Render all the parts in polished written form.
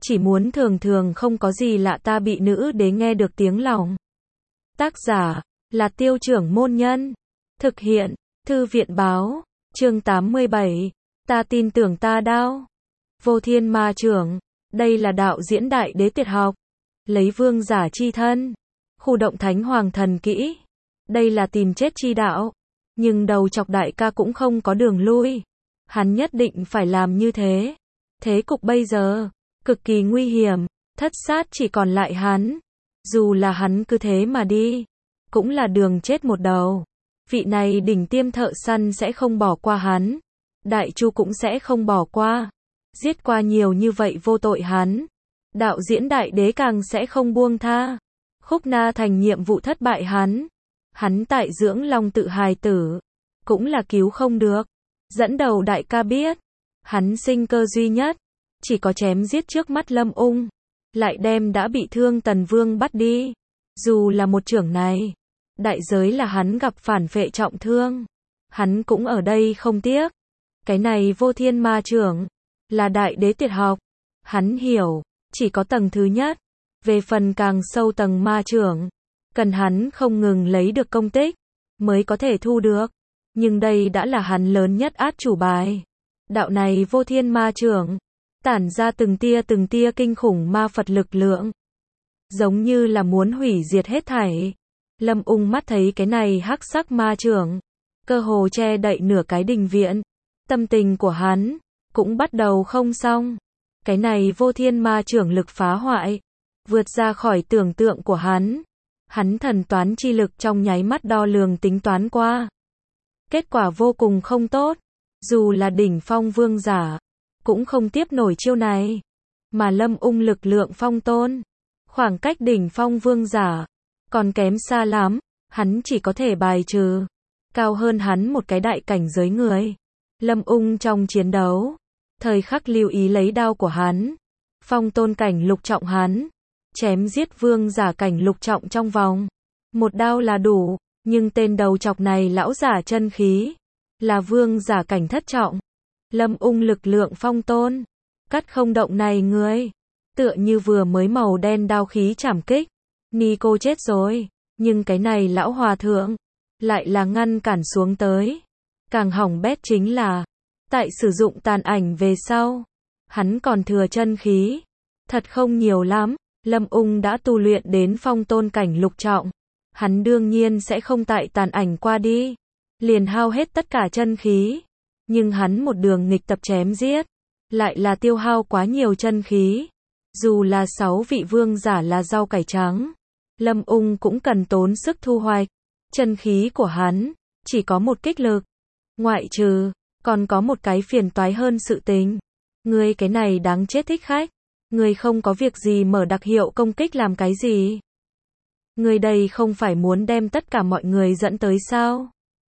chỉ muốn thường thường không có gì lạ ta bị nữ đế nghe được tiếng lòng. Tác giả là Tiêu Trưởng Môn Nhân. Thực hiện Thư viện Báo. Chương 87. Ta tin tưởng ta đao. Vô Thiên Ma Trưởng. Đây là đạo diễn đại đế tuyệt học. Lấy vương giả chi thân. Khu động thánh hoàng thần kỹ. Đây là tìm chết chi đạo. Nhưng đầu chọc đại ca cũng không có đường lui. Hắn nhất định phải làm như thế. Thế cục bây giờ cực kỳ nguy hiểm, thất sát chỉ còn lại hắn. Dù là hắn cứ thế mà đi, cũng là đường chết một đầu. Vị này đỉnh tiêm thợ săn sẽ không bỏ qua hắn. Đại Chu cũng sẽ không bỏ qua. Giết qua nhiều như vậy vô tội hắn. Đạo diễn đại đế càng sẽ không buông tha. Khúc Na thành nhiệm vụ thất bại hắn. Hắn tại dưỡng long tự hài tử. Cũng là cứu không được. Dẫn đầu đại ca biết. Hắn sinh cơ duy nhất. Chỉ có chém giết trước mắt Lâm Ung. Lại đem đã bị thương Tần Vương bắt đi. Dù là một trưởng này. Đại giới là hắn gặp phản phệ trọng thương. Hắn cũng ở đây không tiếc. Cái này Vô Thiên Ma Trưởng. Là đại đế tuyệt học. Hắn hiểu. Chỉ có tầng thứ nhất. Về phần càng sâu tầng ma trưởng. Cần hắn không ngừng lấy được công tích. Mới có thể thu được. Nhưng đây đã là hắn lớn nhất át chủ bài. Đạo này Vô Thiên Ma Trưởng. Tản ra từng tia kinh khủng ma Phật lực lượng. Giống như là muốn hủy diệt hết thảy. Lâm Ung mắt thấy cái này hắc sắc ma trưởng. Cơ hồ che đậy nửa cái đình viện. Tâm tình của hắn cũng bắt đầu không xong. Cái này Vô Thiên Ma Trưởng lực phá hoại. Vượt ra khỏi tưởng tượng của hắn. Hắn thần toán chi lực trong nháy mắt đo lường tính toán qua. Kết quả vô cùng không tốt. Dù là đỉnh phong vương giả. Cũng không tiếp nổi chiêu này. Mà Lâm Ung lực lượng phong tôn. Khoảng cách đỉnh phong vương giả. Còn kém xa lắm. Hắn chỉ có thể bài trừ. Cao hơn hắn một cái đại cảnh giới người. Lâm Ung trong chiến đấu. Thời khắc lưu ý lấy đao của hắn. Phong tôn cảnh lục trọng hắn. Chém giết vương giả cảnh lục trọng trong vòng. Một đao là đủ. Nhưng tên đầu chọc này lão giả chân khí. Là vương giả cảnh thất trọng. Lâm Ung lực lượng phong tôn. Cắt không động này người. Tựa như vừa mới màu đen đao khí chảm kích. Nico chết rồi. Nhưng cái này lão hòa thượng. Lại là ngăn cản xuống tới. Càng hỏng bét chính là. Tại sử dụng tàn ảnh về sau. Hắn còn thừa chân khí. Thật không nhiều lắm. Lâm Ung đã tu luyện đến phong tôn cảnh lục trọng. Hắn đương nhiên sẽ không tại tàn ảnh qua đi. Liền hao hết tất cả chân khí. Nhưng hắn một đường nghịch tập chém giết. Lại là tiêu hao quá nhiều chân khí. Dù là 6 vị vương giả là rau cải trắng. Lâm Ung cũng cần tốn sức thu hoạch. Chân khí của hắn. Chỉ có một kích lực. Ngoại trừ. Còn có một cái phiền toái hơn sự tình. Ngươi cái này đáng chết thích khách. Ngươi không có việc gì mở đặc hiệu công kích làm cái gì. Ngươi đây không phải muốn đem tất cả mọi người dẫn tới sao?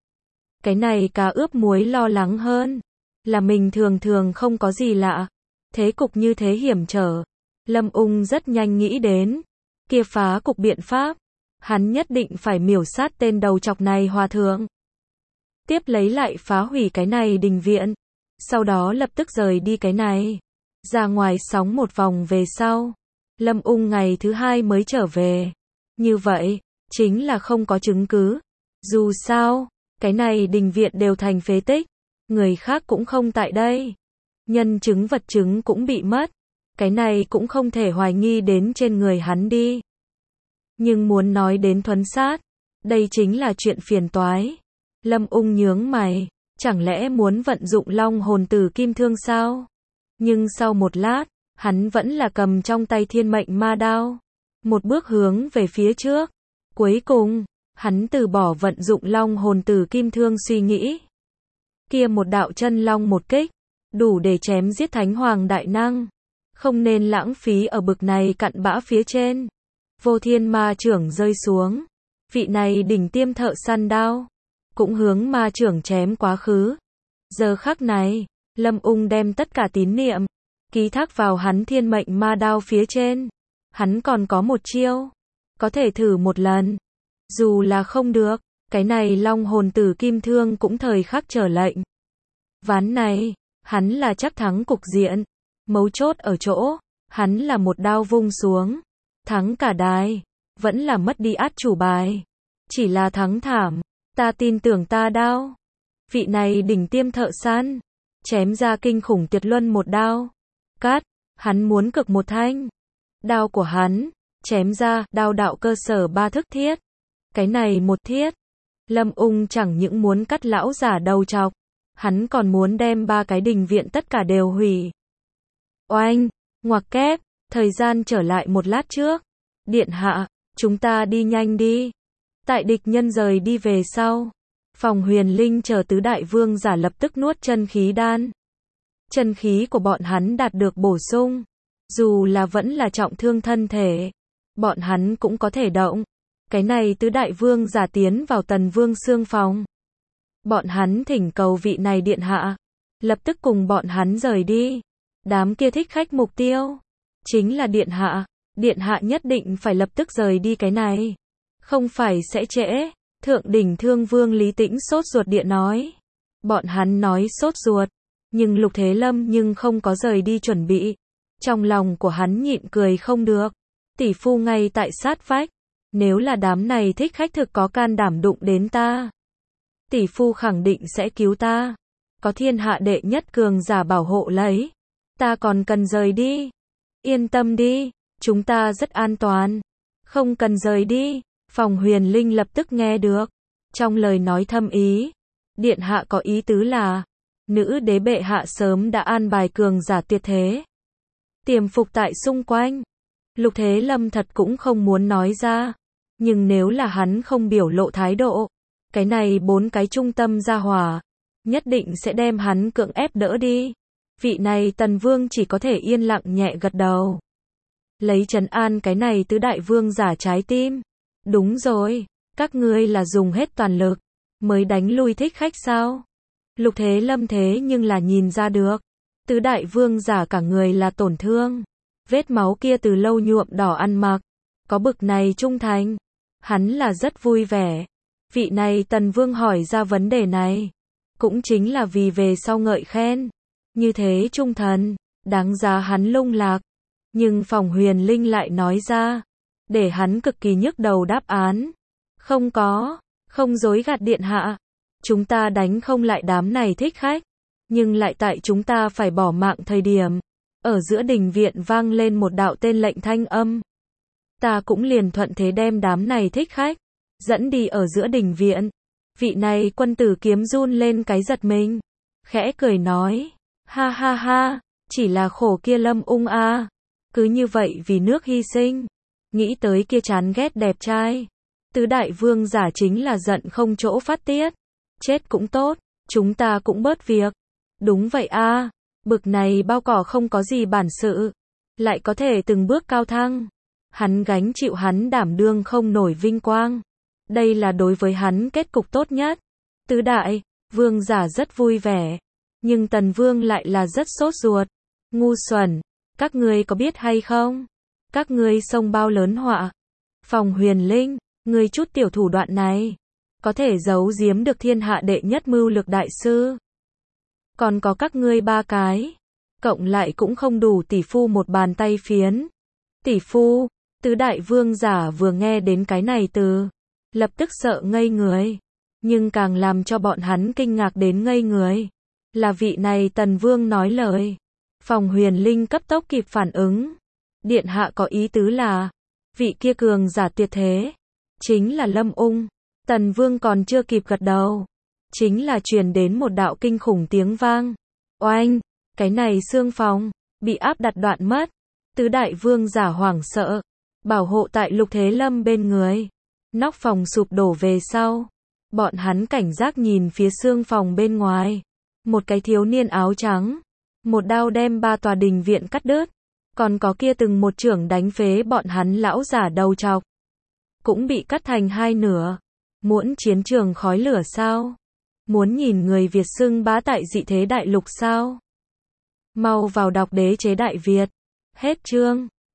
Cái này cá ướp muối lo lắng hơn. Là mình thường không có gì lạ. Thế cục như thế hiểm trở. Lâm Ung rất nhanh nghĩ đến. Kia phá cục biện pháp. Hắn nhất định phải miểu sát tên đầu chọc này hòa thượng. Tiếp lấy lại phá hủy cái này đình viện. Sau đó lập tức rời đi cái này. Ra ngoài sóng một vòng về sau. Lâm Ung ngày thứ 2 mới trở về. Như vậy, chính là không có chứng cứ. Dù sao, cái này đình viện đều thành phế tích. Người khác cũng không tại đây. Nhân chứng vật chứng cũng bị mất. Cái này cũng không thể hoài nghi đến trên người hắn đi. Nhưng muốn nói đến thuấn sát. Đây chính là chuyện phiền toái. Lâm Ung nhướng mày. Chẳng lẽ muốn vận dụng long hồn tử kim thương sao? Nhưng sau một lát, hắn vẫn là cầm trong tay thiên mệnh ma đao. Một bước hướng về phía trước. Cuối cùng, hắn từ bỏ vận dụng long hồn tử kim thương suy nghĩ. Kia một đạo chân long một kích. Đủ để chém giết thánh hoàng đại năng. Không nên lãng phí ở bực này cặn bã phía trên. Vô Thiên Ma Trưởng rơi xuống. Vị này đỉnh tiêm thợ săn đao. Cũng hướng ma trưởng chém quá khứ. Giờ khắc này, Lâm Ung đem tất cả tín niệm. Ký thác vào hắn thiên mệnh ma đao phía trên. Hắn còn có một chiêu. Có thể thử một lần. Dù là không được. Cái này long hồn tử kim thương cũng thời khắc trở lệnh. Ván này, hắn là chắc thắng cục diện. Mấu chốt ở chỗ. Hắn là một đao vung xuống, thắng cả đài, vẫn là mất đi át chủ bài. Chỉ là thắng thảm, ta tin tưởng ta đao. Vị này đỉnh tiêm thợ săn, chém ra kinh khủng tuyệt luân một đao. Cát, hắn muốn cực một thanh. Đao của hắn, chém ra, đao đạo cơ sở 3 thức thiết. Cái này một thiết. Lâm Ung chẳng những muốn cắt lão giả đầu trọc, hắn còn muốn đem 3 cái đình viện tất cả đều hủy. Oanh, ngoặc kép, thời gian trở lại một lát trước. Điện hạ, chúng ta đi nhanh đi. Tại địch nhân rời đi về sau, Phòng Huyền Linh chờ tứ đại vương giả lập tức nuốt chân khí đan. Chân khí của bọn hắn đạt được bổ sung. Dù là vẫn là trọng thương thân thể, bọn hắn cũng có thể động. Cái này tứ đại vương giả tiến vào Tần Vương xương phòng. Bọn hắn thỉnh cầu vị này điện hạ, lập tức cùng bọn hắn rời đi. Đám kia thích khách mục tiêu, chính là điện hạ. Điện hạ nhất định phải lập tức rời đi cái này. Không phải sẽ trễ. Thượng đỉnh Thương Vương Lý Tĩnh sốt ruột điện nói. Bọn hắn nói sốt ruột, nhưng Lục Thế Lâm nhưng không có rời đi chuẩn bị. Trong lòng của hắn nhịn cười không được. Tỷ phu ngay tại sát vách. Nếu là đám này thích khách thực có can đảm đụng đến ta, tỷ phu khẳng định sẽ cứu ta. Có thiên hạ đệ nhất cường giả bảo hộ lấy, ta còn cần rời đi. Yên tâm đi, chúng ta rất an toàn. Không cần rời đi. Phòng Huyền Linh lập tức nghe được. Trong lời nói thâm ý, điện hạ có ý tứ là, nữ đế bệ hạ sớm đã an bài cường giả tuyệt thế tiềm phục tại xung quanh. Lục Thế Lâm thật cũng không muốn nói ra, nhưng nếu là hắn không biểu lộ thái độ, cái này 4 cái trung tâm gia hỏa, nhất định sẽ đem hắn cưỡng ép đỡ đi. Vị này Tần Vương chỉ có thể yên lặng nhẹ gật đầu. Lấy trấn an cái này tứ đại vương giả trái tim. Đúng rồi, các ngươi là dùng hết toàn lực mới đánh lui thích khách sao? Lục Thế Lâm thế nhưng là nhìn ra được. Tứ đại vương giả cả người là tổn thương. Vết máu kia từ lâu nhuộm đỏ ăn mặc. Có bực này trung thành. Hắn là rất vui vẻ. Vị này Tần Vương hỏi ra vấn đề này, cũng chính là vì về sau ngợi khen. Như thế trung thần, đáng giá hắn lung lạc. Nhưng Phòng Huyền Linh lại nói ra, để hắn cực kỳ nhức đầu đáp án. Không có, không dối gạt điện hạ. Chúng ta đánh không lại đám này thích khách. Nhưng lại tại chúng ta phải bỏ mạng thời điểm. Ở giữa đình viện vang lên một đạo tên lệnh thanh âm. Ta cũng liền thuận thế đem đám này thích khách dẫn đi ở giữa đình viện. Vị này quân tử kiếm run lên cái giật mình. Khẽ cười nói. Ha ha ha, chỉ là khổ kia Lâm Ung a. Cứ như vậy vì nước hy sinh. Nghĩ tới kia chán ghét đẹp trai. Tứ đại vương giả chính là giận không chỗ phát tiết. Chết cũng tốt, chúng ta cũng bớt việc. Đúng vậy a, bực này bao cỏ không có gì bản sự, lại có thể từng bước cao thăng. Hắn gánh chịu hắn đảm đương không nổi vinh quang. Đây là đối với hắn kết cục tốt nhất. Tứ đại vương giả rất vui vẻ, nhưng Tần Vương lại là rất sốt ruột. Ngu xuẩn, các ngươi có biết hay không? Các ngươi xông bao lớn họa. Phòng Huyền Linh, ngươi chút tiểu thủ đoạn này, có thể giấu giếm được thiên hạ đệ nhất mưu lược đại sư. Còn có các ngươi 3 cái, cộng lại cũng không đủ tỷ phu một bàn tay phiến. Tỷ phu, tứ đại vương giả vừa nghe đến cái này từ, lập tức sợ ngây người. Nhưng càng làm cho bọn hắn kinh ngạc đến ngây người, là vị này Tần Vương nói lời. Phòng Huyền Linh cấp tốc kịp phản ứng. Điện hạ có ý tứ là, vị kia cường giả tuyệt thế, chính là Lâm Ung. Tần Vương còn chưa kịp gật đầu, chính là truyền đến một đạo kinh khủng tiếng vang. Oanh, cái này xương phòng, bị áp đặt đoạn mất. Tứ đại vương giả hoảng sợ, bảo hộ tại Lục Thế Lâm bên người. Nóc phòng sụp đổ về sau, bọn hắn cảnh giác nhìn phía xương phòng bên ngoài. Một cái thiếu niên áo trắng, một đao đem 3 tòa đình viện cắt đứt. Còn có kia từng một chưởng đánh phế bọn hắn lão giả đầu trọc, cũng bị cắt thành 2 nửa. Muốn chiến trường khói lửa sao? Muốn nhìn người Việt xưng bá tại dị thế đại lục sao? Mau vào đọc Đế chế Đại Việt. Hết chương.